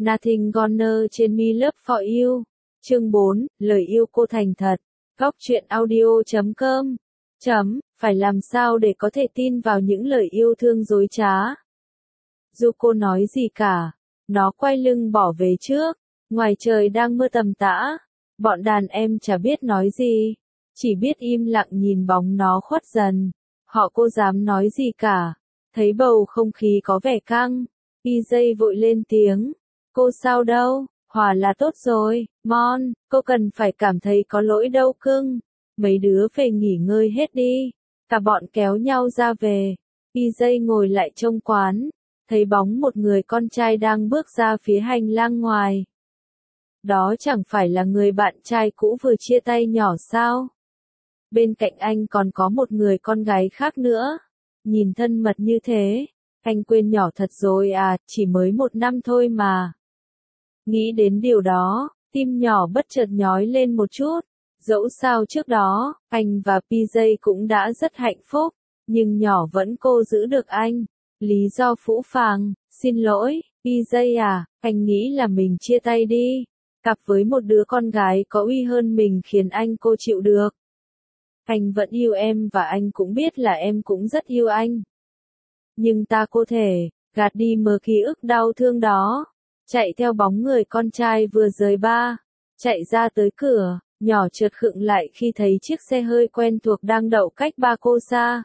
Nothing Gonna trên Me Love For You. Chương 4, lời yêu cô thành thật. Góc truyện audio.com. Phải làm sao để có thể tin vào những lời yêu thương dối trá? Dù cô nói gì cả, nó quay lưng bỏ về trước. Ngoài trời đang mưa tầm tã, bọn đàn em chả biết nói gì, chỉ biết im lặng nhìn bóng nó khuất dần. Họ cô dám nói gì cả. Thấy bầu không khí có vẻ căng, PJ vội lên tiếng. Cô sao đâu, Hòa là tốt rồi, Mon, cô cần phải cảm thấy có lỗi đâu cưng. Mấy đứa về nghỉ ngơi hết đi. Cả bọn kéo nhau ra về. PJ ngồi lại trong quán, thấy bóng một người con trai đang bước ra phía hành lang ngoài. Đó chẳng phải là người bạn trai cũ vừa chia tay nhỏ sao? Bên cạnh anh còn có một người con gái khác nữa. Nhìn thân mật như thế, anh quên nhỏ thật rồi à, chỉ mới 1 năm thôi mà. Nghĩ đến điều đó, tim nhỏ bất chợt nhói lên một chút. Dẫu sao trước đó, anh và PJ cũng đã rất hạnh phúc, nhưng nhỏ vẫn cô giữ được anh. Lý do phũ phàng, xin lỗi, PJ à, anh nghĩ là mình chia tay đi. Cặp với một đứa con gái có uy hơn mình khiến anh cô chịu được. Anh vẫn yêu em và anh cũng biết là em cũng rất yêu anh. Nhưng ta có thể gạt đi mớ ký ức đau thương đó. Chạy theo bóng người con trai vừa rời ba. Chạy ra tới cửa, nhỏ chợt khựng lại khi thấy chiếc xe hơi quen thuộc đang đậu cách ba cô xa.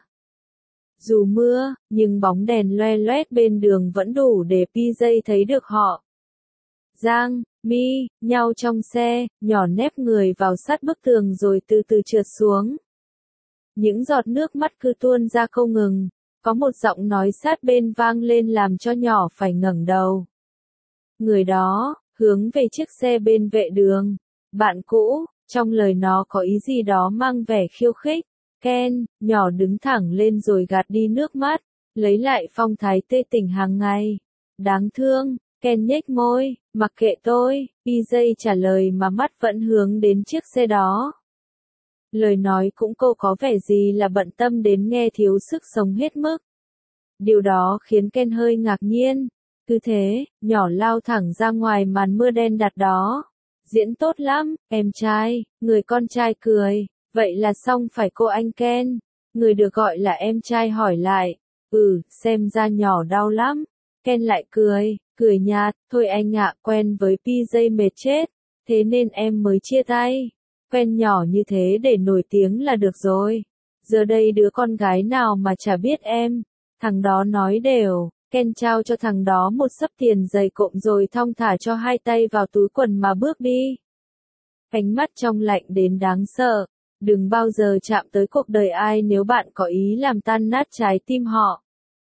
Dù mưa, nhưng bóng đèn loe loét bên đường vẫn đủ để PJ thấy được họ. Giang, Mi, nhau trong xe, nhỏ nép người vào sát bức tường rồi từ từ trượt xuống. Những giọt nước mắt cứ tuôn ra không ngừng, có một giọng nói sát bên vang lên làm cho nhỏ phải ngẩng đầu. Người đó, hướng về chiếc xe bên vệ đường. Bạn cũ, trong lời nó có ý gì đó mang vẻ khiêu khích. Ken, nhỏ đứng thẳng lên rồi gạt đi nước mắt, lấy lại phong thái tươi tỉnh hàng ngày. Đáng thương, Ken nhếch môi, mặc kệ tôi, PJ trả lời mà mắt vẫn hướng đến chiếc xe đó. Lời nói cũng cô có vẻ gì là bận tâm đến nghe thiếu sức sống hết mức. Điều đó khiến Ken hơi ngạc nhiên. Cứ thế, nhỏ lao thẳng ra ngoài màn mưa đen đặc đó. Diễn tốt lắm, em trai, người con trai cười. Vậy là xong phải cô anh Ken. Người được gọi là em trai hỏi lại. Xem ra nhỏ đau lắm. Ken lại cười nhạt, thôi anh ạ, quen với PJ mệt chết. Thế nên em mới chia tay. Quen nhỏ như thế để nổi tiếng là được rồi. Giờ đây đứa con gái nào mà chả biết em. Thằng đó nói đều. Ken trao cho thằng đó một xấp tiền dày cộm rồi thong thả cho 2 tay vào túi quần mà bước đi. Ánh mắt trong lạnh đến đáng sợ. Đừng bao giờ chạm tới cuộc đời ai nếu bạn có ý làm tan nát trái tim họ.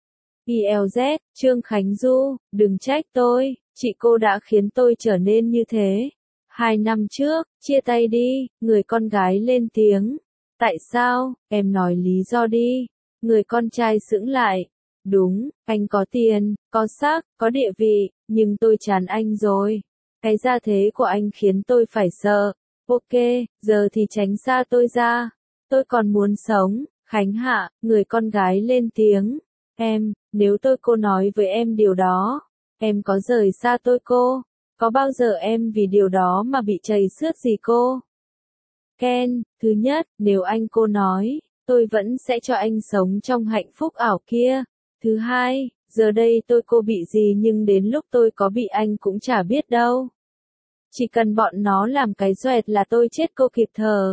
ILZ, Trương Khánh Du, đừng trách tôi, chị cô đã khiến tôi trở nên như thế. 2 năm trước, chia tay đi, người con gái lên tiếng. Tại sao, em nói lý do đi. Người con trai sững lại. Đúng, anh có tiền, có sắc, có địa vị, nhưng tôi chán anh rồi. Cái gia thế của anh khiến tôi phải sợ. Ok, giờ thì tránh xa tôi ra. Tôi còn muốn sống. Khánh Hạ, người con gái lên tiếng. Em, nếu cô nói với em điều đó, em có rời xa tôi cô? Có bao giờ em vì điều đó mà bị trầy xước gì cô? Ken, thứ nhất, nếu anh cô nói, tôi vẫn sẽ cho anh sống trong hạnh phúc ảo kia. Thứ hai, giờ đây cô bị gì nhưng đến lúc tôi có bị anh cũng chả biết đâu. Chỉ cần bọn nó làm cái doẹt là tôi chết cô kịp thở.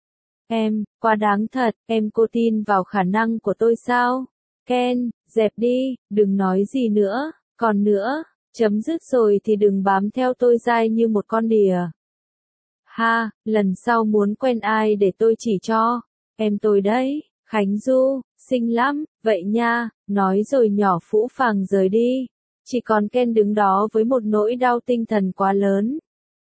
Em, quá đáng thật, cô tin vào khả năng của tôi sao? Ken, dẹp đi, đừng nói gì nữa, còn nữa, chấm dứt rồi thì đừng bám theo tôi dai như một con đỉa. Ha, lần sau muốn quen ai để tôi chỉ cho, em tôi đấy, Khánh Du, xinh lắm, vậy nha, nói rồi nhỏ phũ phàng rời đi. Chỉ còn Ken đứng đó với một nỗi đau tinh thần quá lớn.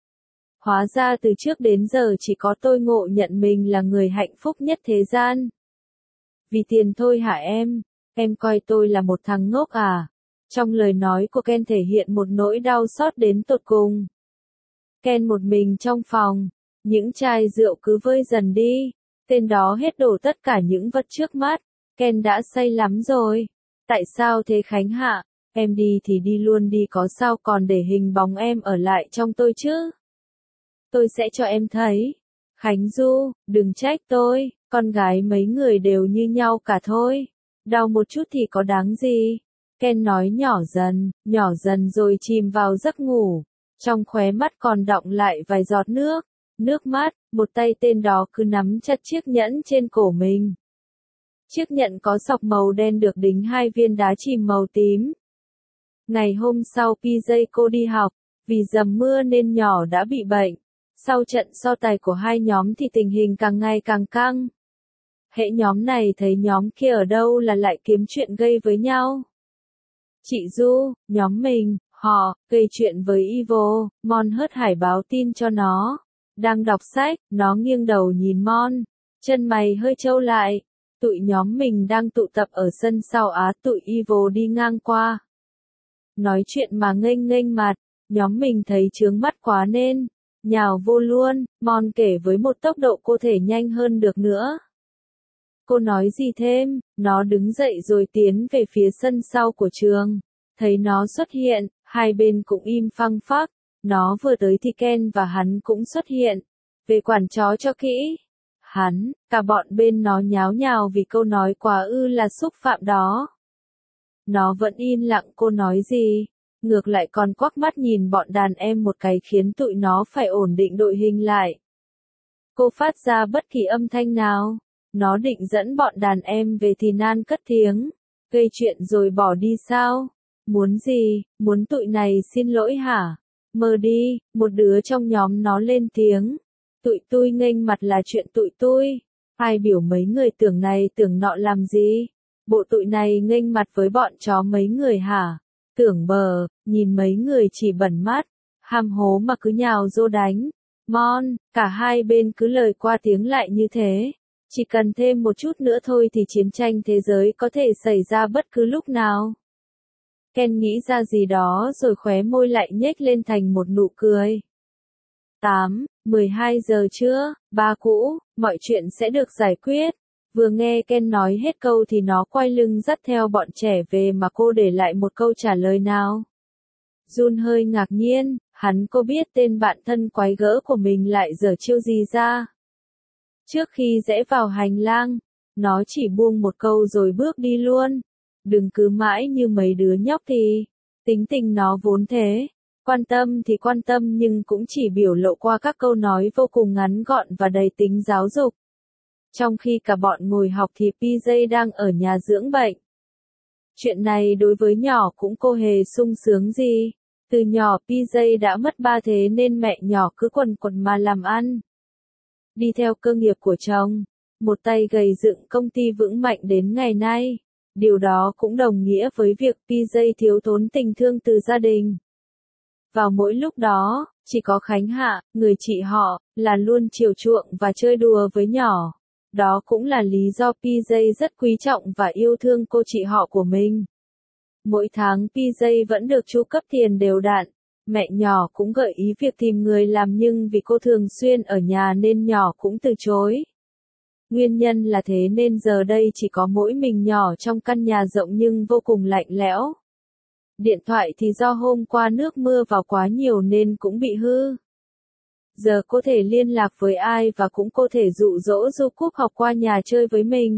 Hóa ra từ trước đến giờ chỉ có tôi ngộ nhận mình là người hạnh phúc nhất thế gian. Vì tiền thôi hả em? Em coi tôi là một thằng ngốc à? Trong lời nói của Ken thể hiện một nỗi đau xót đến tột cùng. Ken một mình trong phòng, những chai rượu cứ vơi dần đi, tên đó hết đổ tất cả những vật trước mắt. Ken đã say lắm rồi. Tại sao thế Khánh Hạ? Em đi thì đi luôn đi có sao còn để hình bóng em ở lại trong tôi chứ. Tôi sẽ cho em thấy. Khánh Du, đừng trách tôi, con gái mấy người đều như nhau cả thôi. Đau một chút thì có đáng gì. Ken nói nhỏ dần rồi chìm vào giấc ngủ. Trong khóe mắt còn đọng lại vài giọt nước. Nước mắt, một tay tên đó cứ nắm chặt chiếc nhẫn trên cổ mình. Chiếc nhẫn có sọc màu đen được đính 2 viên đá chìm màu tím. Ngày hôm sau PJ cô đi học, vì dầm mưa nên nhỏ đã bị bệnh. Sau trận so tài của hai nhóm thì tình hình càng ngày càng căng. Hễ nhóm này thấy nhóm kia ở đâu là lại kiếm chuyện gây với nhau. Chị Du, nhóm mình, họ, gây chuyện với Ivo, Mon hớt hải báo tin cho nó. Đang đọc sách, nó nghiêng đầu nhìn Mon, chân mày hơi trâu lại. Tụi nhóm mình đang tụ tập ở sân sau tụi Ivo đi ngang qua. Nói chuyện mà nghênh mặt, nhóm mình thấy chướng mắt quá nên nhào vô luôn, Mon kể với một tốc độ cô thể nhanh hơn được nữa. Cô nói gì thêm, nó đứng dậy rồi tiến về phía sân sau của trường. Thấy nó xuất hiện, hai bên cũng im phăng phắc. Nó vừa tới thì Ken và hắn cũng xuất hiện. Về quản chó cho kỹ. Hắn, cả bọn bên nó nháo nhào vì câu nói quá là xúc phạm đó. Nó vẫn yên lặng cô nói gì. Ngược lại còn quắc mắt nhìn bọn đàn em một cái khiến tụi nó phải ổn định đội hình lại. Cô phát ra bất kỳ âm thanh nào. Nó định dẫn bọn đàn em về thì Nan cất tiếng. Gây chuyện rồi bỏ đi sao? Muốn gì? Muốn tụi này xin lỗi hả? Mơ đi, một đứa trong nhóm nó lên tiếng. Tụi tôi nghênh mặt là chuyện tụi tôi. Ai biểu mấy người tưởng này tưởng nọ làm gì? Bộ tụi này nghênh mặt với bọn chó mấy người hả? Tưởng bờ, nhìn mấy người chỉ bẩn mắt, ham hố mà cứ nhào vô đánh. Mon, cả hai bên cứ lời qua tiếng lại như thế. Chỉ cần thêm một chút nữa thôi thì chiến tranh thế giới có thể xảy ra bất cứ lúc nào. Ken nghĩ ra gì đó rồi khóe môi lại nhếch lên thành một nụ cười. 12 giờ trưa, ba cũ, mọi chuyện sẽ được giải quyết. Vừa nghe Ken nói hết câu thì nó quay lưng dắt theo bọn trẻ về mà cô để lại một câu trả lời nào. Jun hơi ngạc nhiên, cô biết tên bạn thân quái gỡ của mình lại giở chiêu gì ra. Trước khi rẽ vào hành lang, nó chỉ buông một câu rồi bước đi luôn. Đừng cứ mãi như mấy đứa nhóc thì, tính tình nó vốn thế. Quan tâm thì quan tâm nhưng cũng chỉ biểu lộ qua các câu nói vô cùng ngắn gọn và đầy tính giáo dục. Trong khi cả bọn ngồi học thì PJ đang ở nhà dưỡng bệnh. Chuyện này đối với nhỏ cũng cô hề sung sướng gì. Từ nhỏ PJ đã mất ba thế nên mẹ nhỏ cứ quần quật mà làm ăn. Đi theo cơ nghiệp của chồng, một tay gầy dựng công ty vững mạnh đến ngày nay. Điều đó cũng đồng nghĩa với việc PJ thiếu thốn tình thương từ gia đình. Vào mỗi lúc đó, chỉ có Khánh Hạ, người chị họ, là luôn chiều chuộng và chơi đùa với nhỏ. Đó cũng là lý do PJ rất quý trọng và yêu thương cô chị họ của mình. Mỗi tháng PJ vẫn được chú cấp tiền đều đặn. Mẹ nhỏ cũng gợi ý việc tìm người làm nhưng vì cô thường xuyên ở nhà nên nhỏ cũng từ chối. Nguyên nhân là thế nên giờ đây chỉ có mỗi mình nhỏ trong căn nhà rộng nhưng vô cùng lạnh lẽo. Điện thoại thì do hôm qua nước mưa vào quá nhiều nên cũng bị hư. Giờ cô thể liên lạc với ai và cũng có thể dụ dỗ Du Cúc học qua nhà chơi với mình.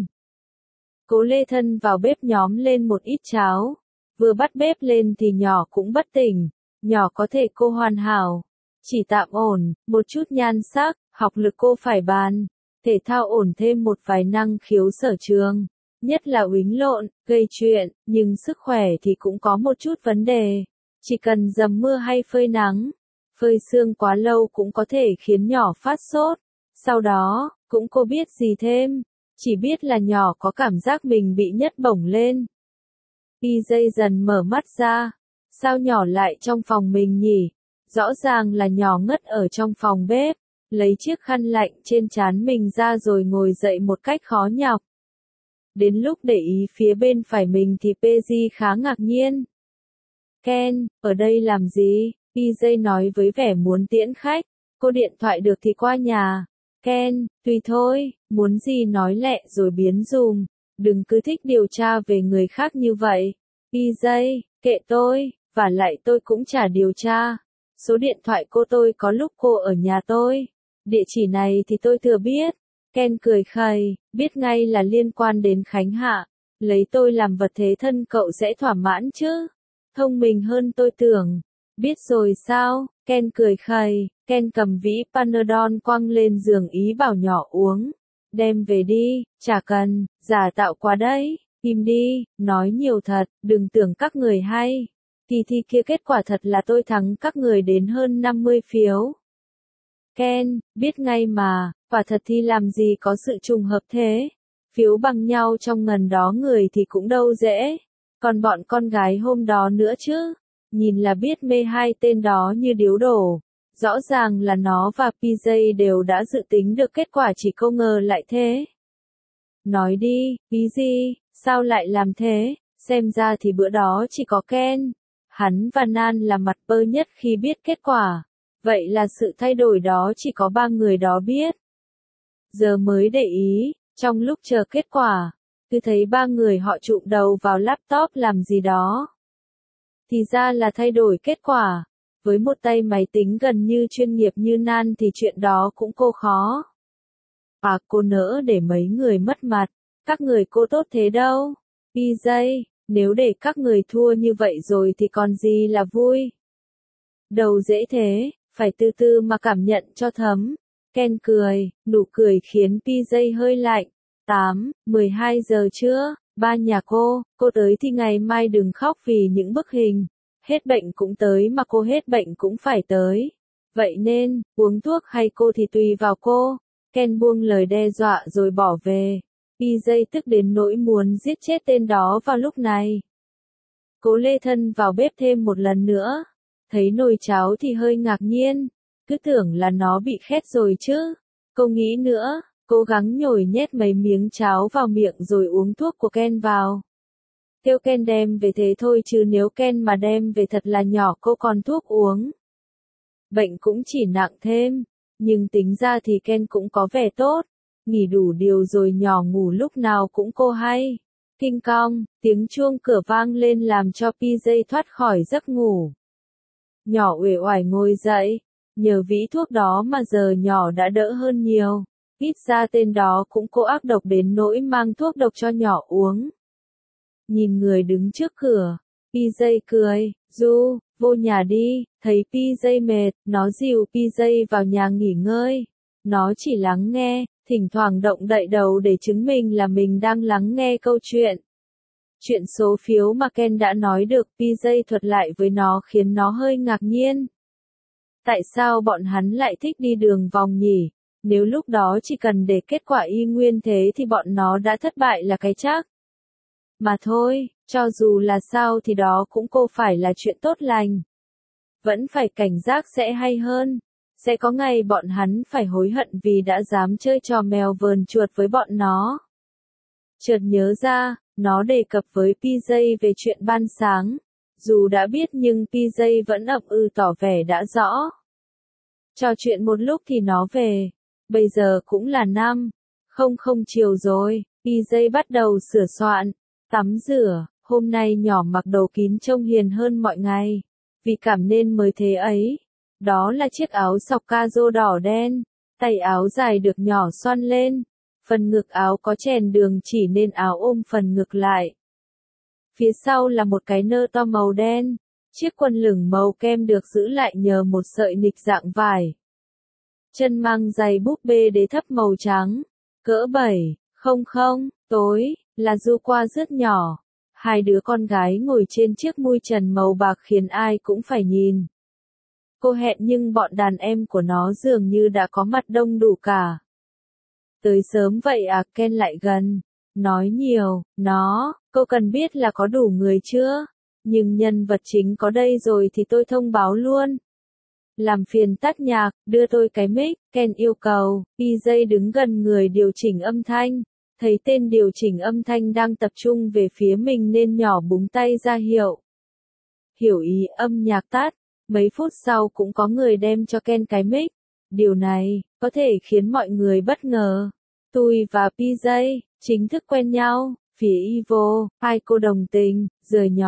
Cố lê thân vào bếp nhóm lên một ít cháo. Vừa bắt bếp lên thì nhỏ cũng bất tỉnh. Nhỏ có thể cô hoàn hảo. Chỉ tạm ổn, một chút nhan sắc, học lực cô phải bàn. Thể thao ổn thêm một vài năng khiếu sở trường. Nhất là uýnh lộn, gây chuyện, nhưng sức khỏe thì cũng có một chút vấn đề. Chỉ cần dầm mưa hay phơi nắng, phơi sương quá lâu cũng có thể khiến nhỏ phát sốt. Sau đó, cũng cô biết gì thêm. Chỉ biết là nhỏ có cảm giác mình bị nhấc bổng lên. PJ dần mở mắt ra. Sao nhỏ lại trong phòng mình nhỉ? Rõ ràng là nhỏ ngất ở trong phòng bếp. Lấy chiếc khăn lạnh trên trán mình ra rồi ngồi dậy một cách khó nhọc. Đến lúc để ý phía bên phải mình thì PJ khá ngạc nhiên. Ken, ở đây làm gì? PJ nói với vẻ muốn tiễn khách. Cô điện thoại được thì qua nhà. Ken, tùy thôi, muốn gì nói lẹ rồi biến dùm. Đừng cứ thích điều tra về người khác như vậy. PJ, Kệ tôi, và lại tôi cũng chả điều tra. Số điện thoại cô tôi có lúc cô ở nhà tôi. Địa chỉ này thì tôi thừa biết. Ken cười khẩy, biết ngay là liên quan đến Khánh Hạ. Lấy tôi làm vật thế thân cậu sẽ thỏa mãn chứ. Thông minh hơn tôi tưởng. Biết rồi sao? Ken cười khẩy, Ken cầm vĩ Panadol quăng lên giường ý bảo nhỏ uống. Đem về đi, chả cần, giả tạo quá đấy. Im đi, nói nhiều thật, đừng tưởng các người hay. Kỳ thi kia kết quả thật là tôi thắng các người đến hơn 50 phiếu. Ken, biết ngay mà, quả thật thì làm gì có sự trùng hợp thế. Phiếu bằng nhau trong ngần đó người thì cũng đâu dễ. Còn bọn con gái hôm đó nữa chứ. Nhìn là biết mê hai tên đó như điếu đổ. Rõ ràng là nó và PJ đều đã dự tính được kết quả chỉ không ngờ lại thế. Nói đi, ý gì, sao lại làm thế? Xem ra thì bữa đó chỉ có Ken. Hắn và Nan là mặt bơ nhất khi biết kết quả. Vậy là sự thay đổi đó chỉ có 3 người đó biết. Giờ mới để ý, trong lúc chờ kết quả, cứ thấy 3 người họ chụm đầu vào laptop làm gì đó. Thì ra là thay đổi kết quả. Với một tay máy tính gần như chuyên nghiệp như Nan thì chuyện đó cũng cô khó. À cô nỡ để mấy người mất mặt, các người cô tốt thế đâu. PJ, nếu để các người thua như vậy rồi thì còn gì là vui. Đầu dễ thế, phải từ từ mà cảm nhận cho thấm. Ken cười, nụ cười khiến PJ hơi lạnh. 12 giờ trưa, ba nhà cô tới thì ngày mai đừng khóc vì những bức hình. Hết bệnh cũng tới mà cô hết bệnh cũng phải tới. Vậy nên, uống thuốc hay cô thì tùy vào cô. Ken buông lời đe dọa rồi bỏ về. PJ tức đến nỗi muốn giết chết tên đó vào lúc này. Cố lê thân vào bếp thêm một lần nữa. Thấy nồi cháo thì hơi ngạc nhiên. Cứ tưởng là nó bị khét rồi chứ. Cô nghĩ nữa, cố gắng nhồi nhét mấy miếng cháo vào miệng rồi uống thuốc của Ken vào. Kêu Ken đem về thế thôi chứ nếu Ken mà đem về thật là nhỏ cô còn thuốc uống. Bệnh cũng chỉ nặng thêm, nhưng tính ra thì Ken cũng có vẻ tốt. Nghỉ đủ điều rồi nhỏ ngủ lúc nào cũng cô hay. Kinh cong, tiếng chuông cửa vang lên làm cho PJ thoát khỏi giấc ngủ. Nhỏ uể oải ngồi dậy, nhờ vĩ thuốc đó mà giờ nhỏ đã đỡ hơn nhiều. Ít ra tên đó cũng cố ác độc đến nỗi mang thuốc độc cho nhỏ uống. Nhìn người đứng trước cửa, PJ cười, Du, vô nhà đi, thấy PJ mệt, nó dìu PJ vào nhà nghỉ ngơi. Nó chỉ lắng nghe, thỉnh thoảng động đậy đầu để chứng minh là mình đang lắng nghe câu chuyện. Chuyện số phiếu mà Ken đã nói được PJ thuật lại với nó khiến nó hơi ngạc nhiên. Tại sao bọn hắn lại thích đi đường vòng nhỉ? Nếu lúc đó chỉ cần để kết quả y nguyên thế thì bọn nó đã thất bại là cái chắc. Mà thôi, cho dù là sao thì đó cũng cô phải là chuyện tốt lành. Vẫn phải cảnh giác sẽ hay hơn. Sẽ có ngày bọn hắn phải hối hận vì đã dám chơi trò mèo vờn chuột với bọn nó. Chợt nhớ ra, nó đề cập với PJ về chuyện ban sáng. Dù đã biết nhưng PJ vẫn ậm ừ tỏ vẻ đã rõ. Trò chuyện một lúc thì nó về. Bây giờ cũng là 5:00 chiều rồi. PJ bắt đầu sửa soạn, tắm rửa. Hôm nay nhỏ mặc đồ kín trông hiền hơn mọi ngày. Vì cảm nên mới thế ấy. Đó là chiếc áo sọc ca rô đỏ đen. Tay áo dài được nhỏ xoăn lên. Phần ngực áo có chèn đường chỉ nên áo ôm phần ngực lại. Phía sau là một cái nơ to màu đen. Chiếc quần lửng màu kem được giữ lại nhờ một sợi nịch dạng vải. Chân mang giày búp bê đế thấp màu trắng. Cỡ 7:00 tối, là Du qua rất nhỏ. Hai đứa con gái ngồi trên chiếc mui trần màu bạc khiến ai cũng phải nhìn. Cô hẹn nhưng bọn đàn em của nó dường như đã có mặt đông đủ cả. Tới sớm vậy à? Ken lại gần. Nói nhiều, cô cần biết là có đủ người chưa? Nhưng nhân vật chính có đây rồi thì tôi thông báo luôn. Làm phiền tắt nhạc, đưa tôi cái mic, Ken yêu cầu. PJ đứng gần người điều chỉnh âm thanh. Thấy tên điều chỉnh âm thanh đang tập trung về phía mình nên nhỏ búng tay ra hiệu. Hiểu ý, âm nhạc tắt. Mấy phút sau cũng có người đem cho Ken cái mic. Điều này, có thể khiến mọi người bất ngờ. Tôi và PJ, chính thức quen nhau. Phía Evo, hai cô đồng tình, rời nhóm.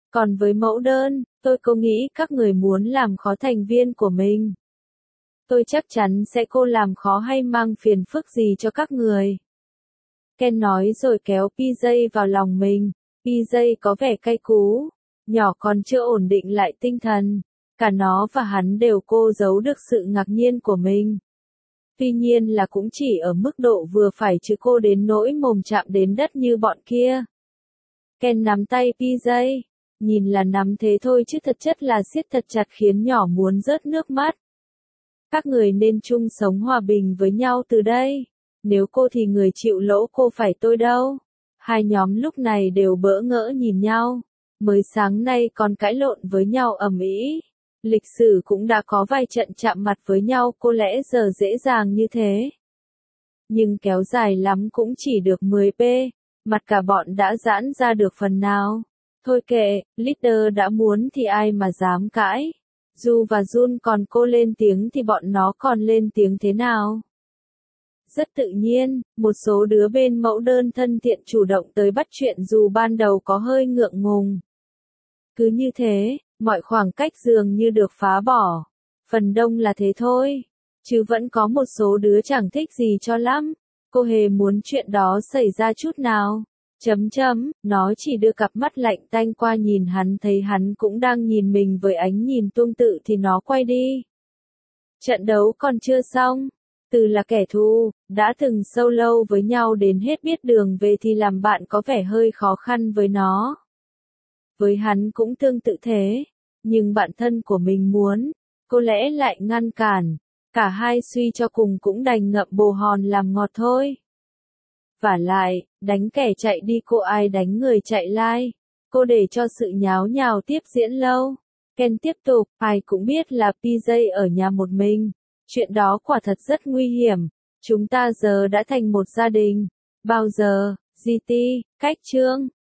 Còn với mẫu đơn, tôi có nghĩ các người muốn làm khó thành viên của mình. Tôi chắc chắn sẽ cô làm khó hay mang phiền phức gì cho các người. Ken nói rồi kéo PJ vào lòng mình. PJ có vẻ cay cú, nhỏ còn chưa ổn định lại tinh thần. Cả nó và hắn đều cố giấu được sự ngạc nhiên của mình. Tuy nhiên là cũng chỉ ở mức độ vừa phải chứ cô đến nỗi mồm chạm đến đất như bọn kia. Ken nắm tay PJ. Nhìn là nắm thế thôi chứ thật chất là siết thật chặt khiến nhỏ muốn rớt nước mắt. Các người nên chung sống hòa bình với nhau từ đây. Nếu cô thì người chịu lỗ cô phải tôi đâu. Hai nhóm lúc này đều bỡ ngỡ nhìn nhau. Mới sáng nay còn cãi lộn với nhau ầm ĩ. Lịch sử cũng đã có vài trận chạm mặt với nhau, có lẽ giờ dễ dàng như thế. Nhưng kéo dài lắm cũng chỉ được 10p, mặt cả bọn đã giãn ra được phần nào. Thôi kệ, leader đã muốn thì ai mà dám cãi. Ju và Jun còn cô lên tiếng thì bọn nó còn lên tiếng thế nào? Rất tự nhiên, một số đứa bên mẫu đơn thân thiện chủ động tới bắt chuyện dù ban đầu có hơi ngượng ngùng. Cứ như thế, mọi khoảng cách dường như được phá bỏ. Phần đông là thế thôi. Chứ vẫn có một số đứa chẳng thích gì cho lắm. Cô hề muốn chuyện đó xảy ra chút nào. Nó chỉ đưa cặp mắt lạnh tanh qua nhìn hắn, thấy hắn cũng đang nhìn mình với ánh nhìn tương tự thì nó quay đi. Trận đấu còn chưa xong. Từ là kẻ thù, đã từng sâu lâu với nhau đến hết biết đường về thì làm bạn có vẻ hơi khó khăn với nó. Với hắn cũng tương tự thế. Nhưng bạn thân của mình muốn, có lẽ lại ngăn cản. Cả hai suy cho cùng cũng đành ngậm bồ hòn làm ngọt thôi. Vả lại, đánh kẻ chạy đi cô ai đánh người chạy lai. Cô để cho sự nháo nhào tiếp diễn lâu. Ken tiếp tục, ai cũng biết là PJ ở nhà một mình. Chuyện đó quả thật rất nguy hiểm. Chúng ta giờ đã thành một gia đình. Bao giờ, GT, cách chương.